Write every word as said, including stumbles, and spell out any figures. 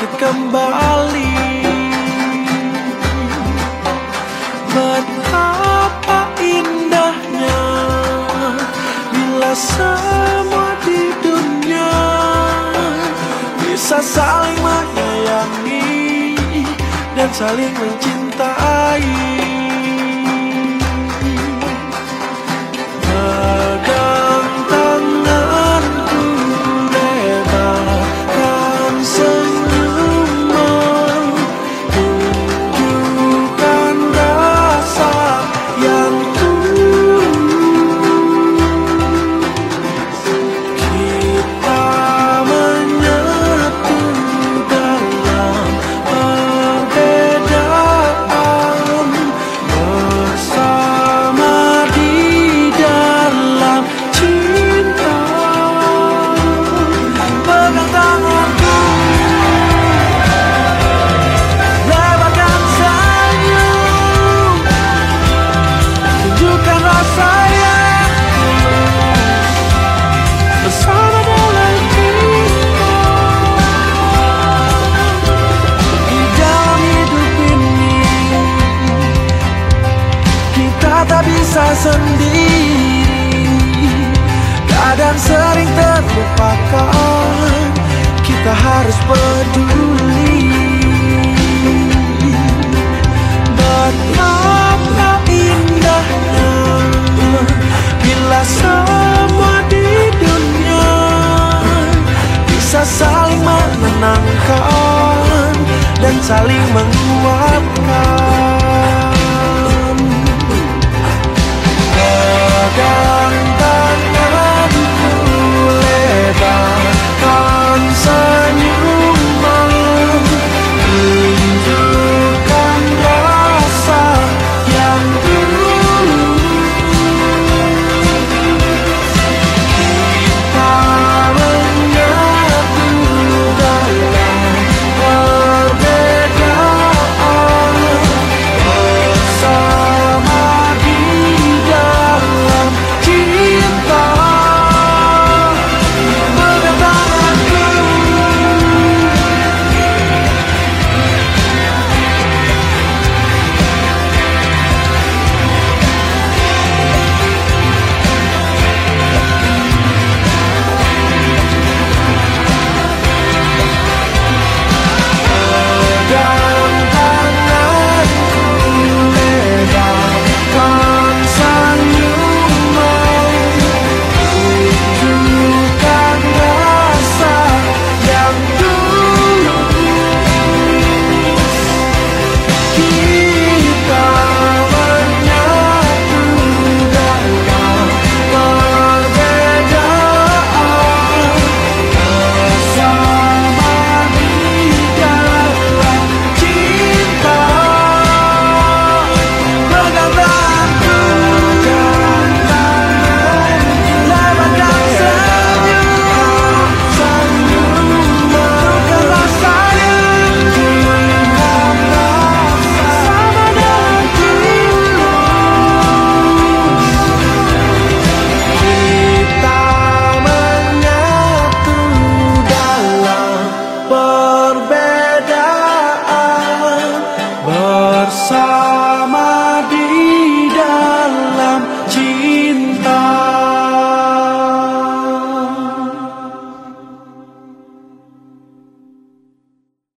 bangkit kembali. Betapa indahnya bila semua di dunia bisa saling menyayangi dan saling mencintai. Pegang tanganku, lebarkan senyummu, tunjukkan rasa yang tulus. Kita menyatu dalam perbedaan, bersama di dalam cinta. Pegang tanganku, lebarkan senyum, tunjukkan rasa yang tulus, bersama dalam cinta. Di dalam hidup ini kita tak bisa sendiri, kadang sering terlupakan, kita harus peduli. Betapa indahnya bila semua di dunia bisa saling menenangkan dan saling menguatkan.